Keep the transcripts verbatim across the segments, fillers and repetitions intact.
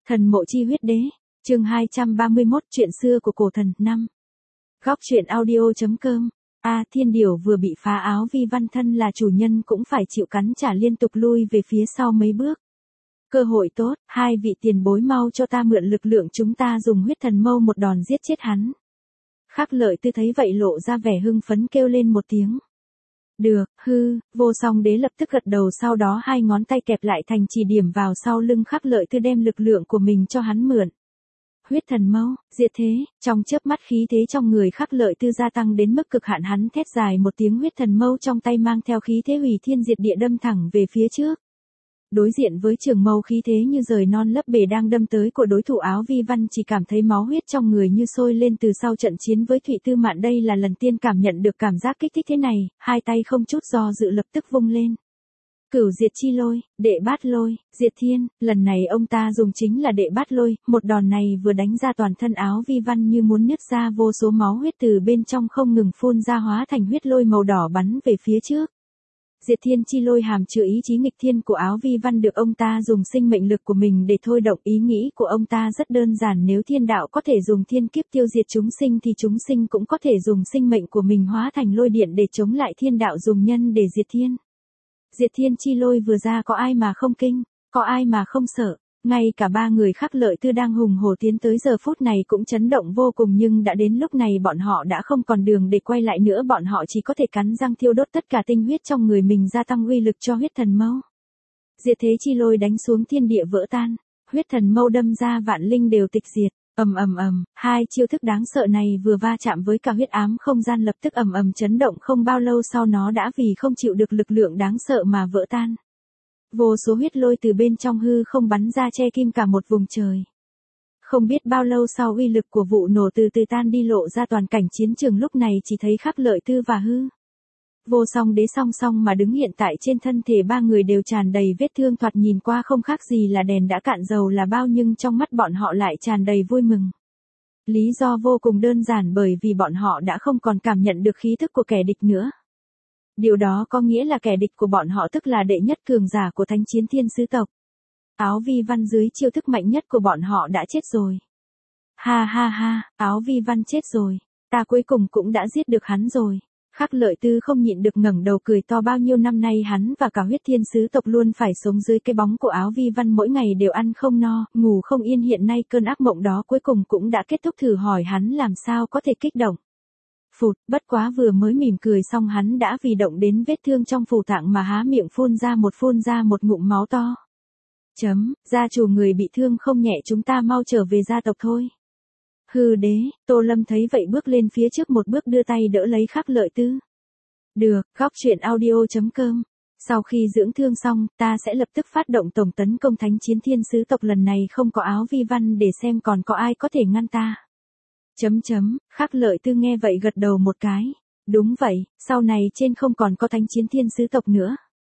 Thần mộ chi huyết đế, chương hai trăm ba mươi mốt, chuyện xưa của cổ thần, năm. Góc truyện audio.com. A Thiên Điểu vừa bị phá áo, Vi Văn thân là chủ nhân cũng phải chịu cắn trả liên tục lui về phía sau mấy bước. Cơ hội tốt, hai vị tiền bối mau cho ta mượn lực lượng, chúng ta dùng huyết thần mâu một đòn giết chết hắn. Khắc Lợi Tư thấy vậy lộ ra vẻ hưng phấn kêu lên một tiếng. Được, hư, Vô Song Đế lập tức gật đầu, sau đó hai ngón tay kẹp lại thành chỉ điểm vào sau lưng Khắc Lợi Tư, đem lực lượng của mình cho hắn mượn. Huyết thần mâu, diệt thế, trong chớp mắt khí thế trong người Khắc Lợi Tư gia tăng đến mức cực hạn, hắn thét dài một tiếng, huyết thần mâu trong tay mang theo khí thế hủy thiên diệt địa đâm thẳng về phía trước. Đối diện với trường mâu khí thế như rời non lấp bể đang đâm tới của đối thủ, áo Vi Văn chỉ cảm thấy máu huyết trong người như sôi lên. Từ sau trận chiến với Thụy Tư Mạn, đây là lần tiên cảm nhận được cảm giác kích thích thế này, hai tay không chút do dự lập tức vung lên. Cửu diệt chi lôi, đệ bát lôi, diệt thiên, lần này ông ta dùng chính là đệ bát lôi, một đòn này vừa đánh ra toàn thân áo Vi Văn như muốn nứt ra, vô số máu huyết từ bên trong không ngừng phun ra hóa thành huyết lôi màu đỏ bắn về phía trước. Diệt thiên chi lôi hàm chứa ý chí nghịch thiên của áo Vi Văn, được ông ta dùng sinh mệnh lực của mình để thôi động. Ý nghĩ của ông ta rất đơn giản, nếu thiên đạo có thể dùng thiên kiếp tiêu diệt chúng sinh thì chúng sinh cũng có thể dùng sinh mệnh của mình hóa thành lôi điện để chống lại thiên đạo, dùng nhân để diệt thiên. Diệt thiên chi lôi vừa ra, có ai mà không kinh, có ai mà không sợ. Ngay cả ba người Khắc Lợi Tư đang hùng hổ tiến tới giờ phút này cũng chấn động vô cùng, nhưng đã đến lúc này bọn họ đã không còn đường để quay lại nữa, bọn họ chỉ có thể cắn răng thiêu đốt tất cả tinh huyết trong người mình, gia tăng uy lực cho huyết thần mâu. Diệt thế chi lôi đánh xuống, thiên địa vỡ tan, huyết thần mâu đâm ra, vạn linh đều tịch diệt. Ầm ầm ầm, hai chiêu thức đáng sợ này vừa va chạm với cả huyết ám không gian, lập tức ầm ầm chấn động, không bao lâu sau nó đã vì không chịu được lực lượng đáng sợ mà vỡ tan. Vô số huyết lôi từ bên trong hư không bắn ra, che kim cả một vùng trời. Không biết bao lâu sau, uy lực của vụ nổ từ từ tan đi, lộ ra toàn cảnh chiến trường lúc này chỉ thấy Khắc Lợi Tư và hư Vô Song Đế song song mà đứng, hiện tại trên thân thể ba người đều tràn đầy vết thương, thoạt nhìn qua không khác gì là đèn đã cạn dầu là bao, nhưng trong mắt bọn họ lại tràn đầy vui mừng. Lý do vô cùng đơn giản, bởi vì bọn họ đã không còn cảm nhận được khí thức của kẻ địch nữa. Điều đó có nghĩa là kẻ địch của bọn họ tức là đệ nhất cường giả của Thánh Chiến Thiên Sứ tộc. Áo Vi Văn dưới chiêu thức mạnh nhất của bọn họ đã chết rồi. Ha ha ha, áo Vi Văn chết rồi, ta cuối cùng cũng đã giết được hắn rồi. Khắc Lợi Tư không nhịn được ngẩng đầu cười to, bao nhiêu năm nay hắn và cả huyết thiên sứ tộc luôn phải sống dưới cái bóng của áo Vi Văn, mỗi ngày đều ăn không no, ngủ không yên, hiện nay cơn ác mộng đó cuối cùng cũng đã kết thúc. Thử hỏi hắn làm sao có thể kích động. Phụt, bất quá vừa mới mỉm cười xong, hắn đã vì động đến vết thương trong phủ tạng mà há miệng phun ra một phun ra một ngụm máu to. Chấm, gia chủ người bị thương không nhẹ, chúng ta mau trở về gia tộc thôi. Hư đế, Tô Lâm thấy vậy bước lên phía trước một bước, đưa tay đỡ lấy Khắc Lợi Tư. Được, góc truyện audio.com. Sau khi dưỡng thương xong, ta sẽ lập tức phát động tổng tấn công Thánh Chiến Thiên Sứ tộc, lần này không có áo Vi Văn, để xem còn có ai có thể ngăn ta. Chấm chấm, Khắc Lợi Tư nghe vậy gật đầu một cái. Đúng vậy, sau này trên không còn có Thánh Chiến Thiên Sứ tộc nữa.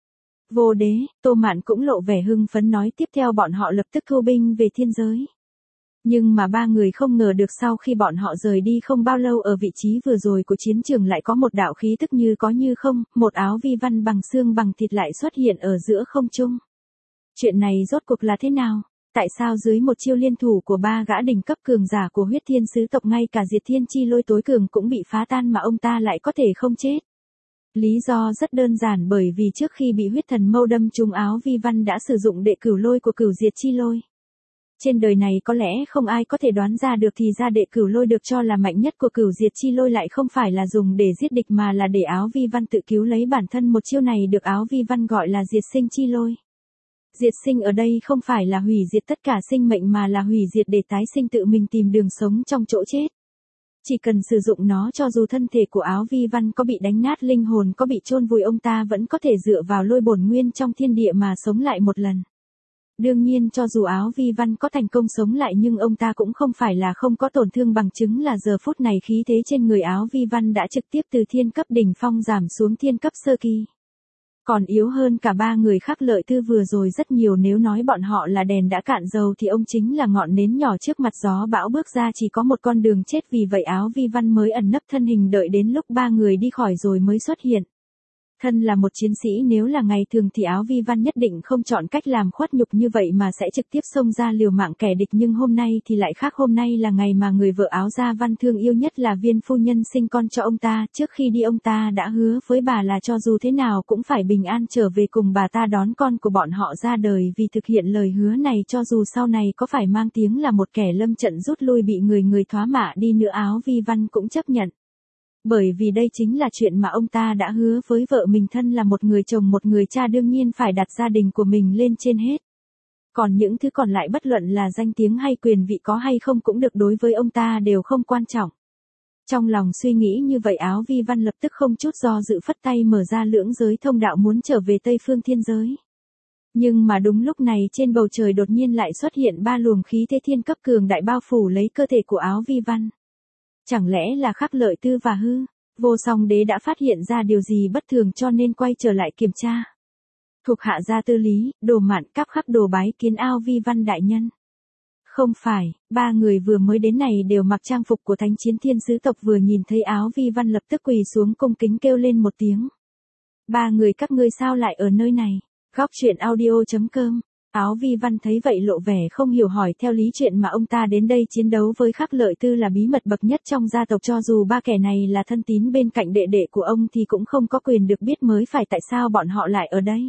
Vô Đế, Tô Mạn cũng lộ vẻ hưng phấn nói tiếp theo bọn họ lập tức thu binh về thiên giới. Nhưng mà ba người không ngờ được, sau khi bọn họ rời đi không bao lâu, ở vị trí vừa rồi của chiến trường lại có một đạo khí tức như có như không, một áo Vi Văn bằng xương bằng thịt lại xuất hiện ở giữa không trung. Chuyện này rốt cuộc là thế nào? Tại sao dưới một chiêu liên thủ của ba gã đỉnh cấp cường giả của huyết thiên sứ tộc, ngay cả diệt thiên chi lôi tối cường cũng bị phá tan mà ông ta lại có thể không chết? Lý do rất đơn giản, bởi vì trước khi bị huyết thần mâu đâm trúng, áo Vi Văn đã sử dụng đệ cửu lôi của cửu diệt chi lôi. Trên đời này có lẽ không ai có thể đoán ra được, thì ra đệ cửu lôi được cho là mạnh nhất của cửu diệt chi lôi lại không phải là dùng để giết địch mà là để áo Vi Văn tự cứu lấy bản thân. Một chiêu này được áo Vi Văn gọi là diệt sinh chi lôi. Diệt sinh ở đây không phải là hủy diệt tất cả sinh mệnh mà là hủy diệt để tái sinh, tự mình tìm đường sống trong chỗ chết. Chỉ cần sử dụng nó, cho dù thân thể của áo Vi Văn có bị đánh nát, linh hồn có bị chôn vùi, ông ta vẫn có thể dựa vào lôi bổn nguyên trong thiên địa mà sống lại một lần. Đương nhiên cho dù áo Vi Văn có thành công sống lại, nhưng ông ta cũng không phải là không có tổn thương, bằng chứng là giờ phút này khí thế trên người áo Vi Văn đã trực tiếp từ thiên cấp đỉnh phong giảm xuống thiên cấp sơ kỳ. Còn yếu hơn cả ba người Khắc Lợi Tư vừa rồi rất nhiều, nếu nói bọn họ là đèn đã cạn dầu thì ông chính là ngọn nến nhỏ trước mặt gió bão, bước ra chỉ có một con đường chết, vì vậy áo Vi Văn mới ẩn nấp thân hình đợi đến lúc ba người đi khỏi rồi mới xuất hiện. Thân là một chiến sĩ, nếu là ngày thường thì Áo Vi Văn nhất định không chọn cách làm khuất nhục như vậy mà sẽ trực tiếp xông ra liều mạng kẻ địch, nhưng hôm nay thì lại khác. Hôm nay là ngày mà người vợ Áo Gia Văn thương yêu nhất là Viên phu nhân sinh con cho ông ta. Trước khi đi ông ta đã hứa với bà là cho dù thế nào cũng phải bình an trở về cùng bà ta đón con của bọn họ ra đời. Vì thực hiện lời hứa này, cho dù sau này có phải mang tiếng là một kẻ lâm trận rút lui bị người người thoá mạ đi nữa, Áo Vi Văn cũng chấp nhận. Bởi vì đây chính là chuyện mà ông ta đã hứa với vợ mình. Thân là một người chồng, một người cha, đương nhiên phải đặt gia đình của mình lên trên hết. Còn những thứ còn lại, bất luận là danh tiếng hay quyền vị có hay không cũng được, đối với ông ta đều không quan trọng. Trong lòng suy nghĩ như vậy, Áo Vi Văn lập tức không chút do dự phất tay mở ra lưỡng giới thông đạo muốn trở về Tây Phương Thiên Giới. Nhưng mà đúng lúc này trên bầu trời đột nhiên lại xuất hiện ba luồng khí thế thiên cấp cường đại bao phủ lấy cơ thể của Áo Vi Văn. Chẳng lẽ là Khắc Lợi Tư và Hư Vô Song Đế đã phát hiện ra điều gì bất thường cho nên quay trở lại kiểm tra? Thuộc hạ Gia Tư Lý, Đồ Mạn, Cáp Khắc đồ bái kiến Áo Vi Văn đại nhân. Không phải, ba người vừa mới đến này đều mặc trang phục của Thánh Chiến Thiên Sứ tộc, vừa nhìn thấy Áo Vi Văn lập tức quỳ xuống cung kính kêu lên một tiếng. Ba người các ngươi sao lại ở nơi này? Góc truyện audio chấm com. Áo Vi Văn thấy vậy lộ vẻ không hiểu, hỏi theo lý chuyện mà ông ta đến đây chiến đấu với Khắc Lợi Tư là bí mật bậc nhất trong gia tộc, cho dù ba kẻ này là thân tín bên cạnh đệ đệ của ông thì cũng không có quyền được biết mới phải, tại sao bọn họ lại ở đây?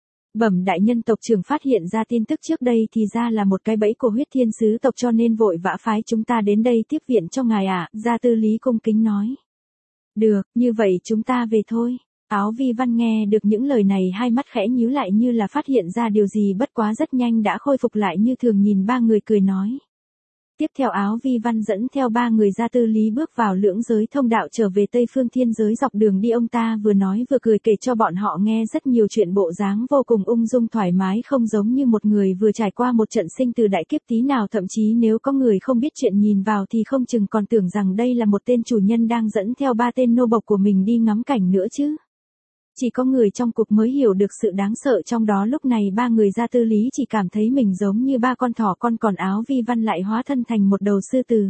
Bẩm đại nhân, tộc trưởng phát hiện ra tin tức trước đây thì ra là một cái bẫy của Huyết Thiên Sứ tộc cho nên vội vã phái chúng ta đến đây tiếp viện cho ngài ạ, à, Gia Tư Lý cung kính nói. Được, như vậy chúng ta về thôi. Áo Vi Văn nghe được những lời này, hai mắt khẽ nhíu lại như là phát hiện ra điều gì, bất quá rất nhanh đã khôi phục lại như thường, nhìn ba người cười nói. Tiếp theo Áo Vi Văn dẫn theo ba người Gia Tư Lý bước vào lưỡng giới thông đạo trở về Tây Phương Thiên Giới. Dọc đường đi ông ta vừa nói vừa cười, kể cho bọn họ nghe rất nhiều chuyện, bộ dáng vô cùng ung dung thoải mái, không giống như một người vừa trải qua một trận sinh từ đại kiếp tí nào. Thậm chí nếu có người không biết chuyện nhìn vào thì không chừng còn tưởng rằng đây là một tên chủ nhân đang dẫn theo ba tên nô bộc của mình đi ngắm cảnh nữa chứ. Chỉ có người trong cuộc mới hiểu được sự đáng sợ trong đó. Lúc này ba người Gia Tư Lý chỉ cảm thấy mình giống như ba con thỏ con, còn Áo Vi Văn lại hóa thân thành một đầu sư tử.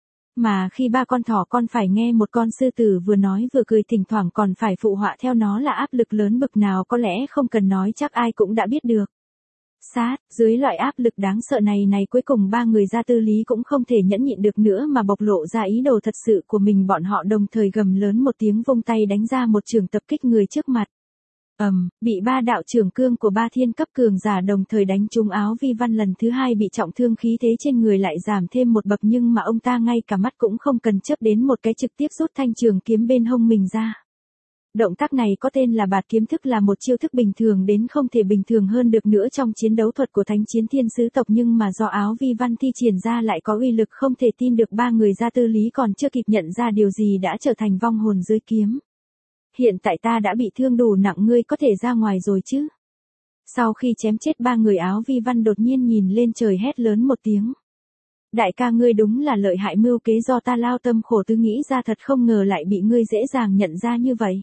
Mà khi ba con thỏ con phải nghe một con sư tử vừa nói vừa cười, thỉnh thoảng còn phải phụ họa theo nó, là áp lực lớn bực nào có lẽ không cần nói chắc ai cũng đã biết được. Sát, dưới loại áp lực đáng sợ này này cuối cùng ba người Gia Tư Lý cũng không thể nhẫn nhịn được nữa mà bộc lộ ra ý đồ thật sự của mình. Bọn họ đồng thời gầm lớn một tiếng, vung tay đánh ra một trường tập kích người trước mặt. Ầm, um, bị ba đạo trường cương của ba thiên cấp cường giả đồng thời đánh trúng. Áo Vi Văn lần thứ hai bị trọng thương, khí thế trên người lại giảm thêm một bậc, nhưng mà ông ta ngay cả mắt cũng không cần chớp đến một cái, trực tiếp rút thanh trường kiếm bên hông mình ra. Động tác này có tên là Bạt Kiếm Thức, là một chiêu thức bình thường đến không thể bình thường hơn được nữa trong chiến đấu thuật của Thánh Chiến Thiên Sứ tộc, nhưng mà do Áo Vi Văn thi triển ra lại có uy lực không thể tin được. Ba người Gia Tư Lý còn chưa kịp nhận ra điều gì đã trở thành vong hồn dưới kiếm. Hiện tại ta đã bị thương đủ nặng, ngươi có thể ra ngoài rồi chứ? Sau khi chém chết ba người, Áo Vi Văn đột nhiên nhìn lên trời hét lớn một tiếng. Đại ca, ngươi đúng là lợi hại, mưu kế do ta lao tâm khổ tứ nghĩ ra, thật không ngờ lại bị ngươi dễ dàng nhận ra như vậy.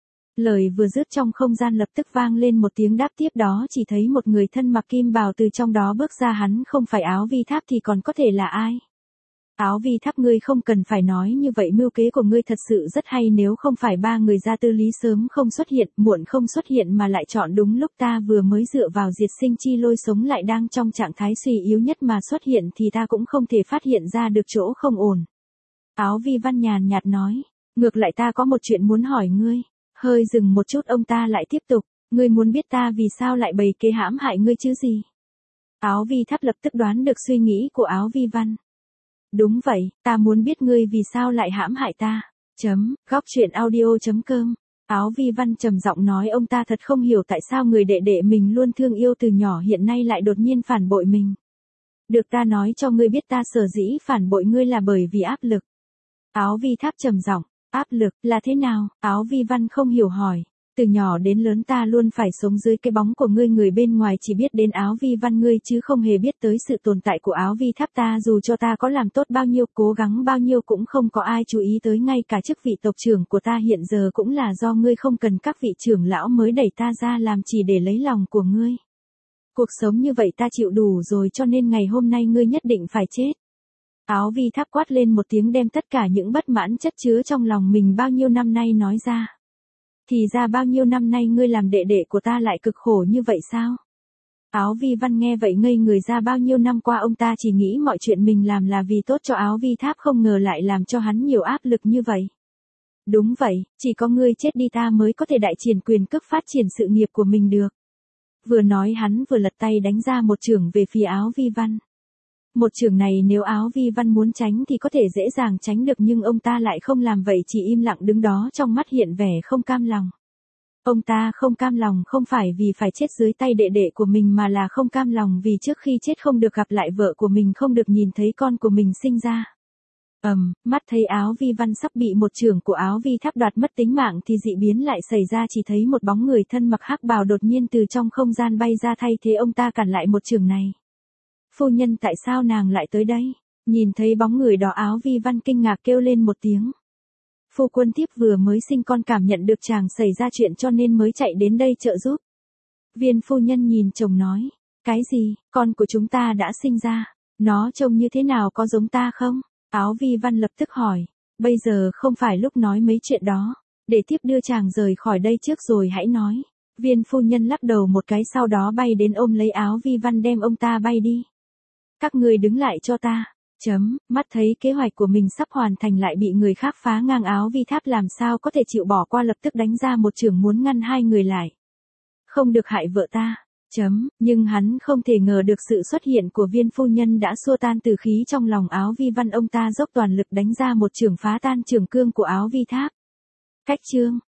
Lời vừa dứt trong không gian lập tức vang lên một tiếng đáp, tiếp đó chỉ thấy một người thân mặc kim bào từ trong đó bước ra, hắn không phải Áo Vi Tháp thì còn có thể là ai? Áo Vi Tháp, ngươi không cần phải nói như vậy, mưu kế của ngươi thật sự rất hay, nếu không phải ba người Gia Tư Lý sớm không xuất hiện, muộn không xuất hiện mà lại chọn đúng lúc ta vừa mới dựa vào diệt sinh chi lôi sống lại đang trong trạng thái suy yếu nhất mà xuất hiện thì ta cũng không thể phát hiện ra được chỗ không ổn. Áo Vi Văn nhàn nhạt nói, ngược lại ta có một chuyện muốn hỏi ngươi. Hơi dừng một chút ông ta lại tiếp tục, ngươi muốn biết ta vì sao lại bày kế hãm hại ngươi chứ gì? Áo Vi Tháp lập tức đoán được suy nghĩ của Áo Vi Văn. Đúng vậy, ta muốn biết ngươi vì sao lại hãm hại ta. Chấm, góc truyện audio chấm com. Áo Vi Văn trầm giọng nói, ông ta thật không hiểu tại sao người đệ đệ mình luôn thương yêu từ nhỏ hiện nay lại đột nhiên phản bội mình. Được, ta nói cho ngươi biết, ta sở dĩ phản bội ngươi là bởi vì áp lực. Áo Vi Tháp trầm giọng, áp lực là thế nào? Áo Vi Văn không hiểu hỏi. Từ nhỏ đến lớn ta luôn phải sống dưới cái bóng của ngươi, người bên ngoài chỉ biết đến Áo Vi Văn ngươi chứ không hề biết tới sự tồn tại của Áo Vi Tháp ta. Dù cho ta có làm tốt bao nhiêu, cố gắng bao nhiêu cũng không có ai chú ý tới, ngay cả chức vị tộc trưởng của ta hiện giờ cũng là do ngươi không cần các vị trưởng lão mới đẩy ta ra làm chỉ để lấy lòng của ngươi. Cuộc sống như vậy ta chịu đủ rồi, cho nên ngày hôm nay ngươi nhất định phải chết. Áo Vi Tháp quát lên một tiếng, đem tất cả những bất mãn chất chứa trong lòng mình bao nhiêu năm nay nói ra. Thì ra bao nhiêu năm nay ngươi làm đệ đệ của ta lại cực khổ như vậy sao? Áo Vi Văn nghe vậy ngây người ra, bao nhiêu năm qua ông ta chỉ nghĩ mọi chuyện mình làm là vì tốt cho Áo Vi Tháp, không ngờ lại làm cho hắn nhiều áp lực như vậy. Đúng vậy, chỉ có ngươi chết đi ta mới có thể đại triển quyền cước phát triển sự nghiệp của mình được. Vừa nói hắn vừa lật tay đánh ra một chưởng về phía Áo Vi Văn. Một chưởng này nếu Áo Vi Văn muốn tránh thì có thể dễ dàng tránh được, nhưng ông ta lại không làm vậy, chỉ im lặng đứng đó, trong mắt hiện vẻ không cam lòng. Ông ta không cam lòng không phải vì phải chết dưới tay đệ đệ của mình, mà là không cam lòng vì trước khi chết không được gặp lại vợ của mình, không được nhìn thấy con của mình sinh ra. Ầm, um, mắt thấy Áo Vi Văn sắp bị một chưởng của Áo Vi Tháp đoạt mất tính mạng thì dị biến lại xảy ra, chỉ thấy một bóng người thân mặc hắc bào đột nhiên từ trong không gian bay ra thay thế ông ta cản lại một chưởng này. Phu nhân, tại sao nàng lại tới đây? Nhìn thấy bóng người đó, Áo Vi Văn kinh ngạc kêu lên một tiếng. Phu quân thiếp vừa mới sinh con, cảm nhận được chàng xảy ra chuyện cho nên mới chạy đến đây trợ giúp. Viên phu nhân nhìn chồng nói, cái gì, con của chúng ta đã sinh ra, nó trông như thế nào, có giống ta không? Áo Vi Văn lập tức hỏi, bây giờ không phải lúc nói mấy chuyện đó, để thiếp đưa chàng rời khỏi đây trước rồi hãy nói. Viên phu nhân lắc đầu một cái, sau đó bay đến ôm lấy Áo Vi Văn đem ông ta bay đi. Các ngươi đứng lại cho ta. Chấm, mắt thấy kế hoạch của mình sắp hoàn thành lại bị người khác phá ngang, Áo Vi Tháp làm sao có thể chịu bỏ qua, lập tức đánh ra một chưởng muốn ngăn hai người lại. Không được hại vợ ta. Chấm, nhưng hắn không thể ngờ được sự xuất hiện của viên phu nhân đã xua tan tử khí trong lòng Áo Vi Văn, ông ta dốc toàn lực đánh ra một chưởng phá tan chưởng cương của Áo Vi Tháp. Cách chương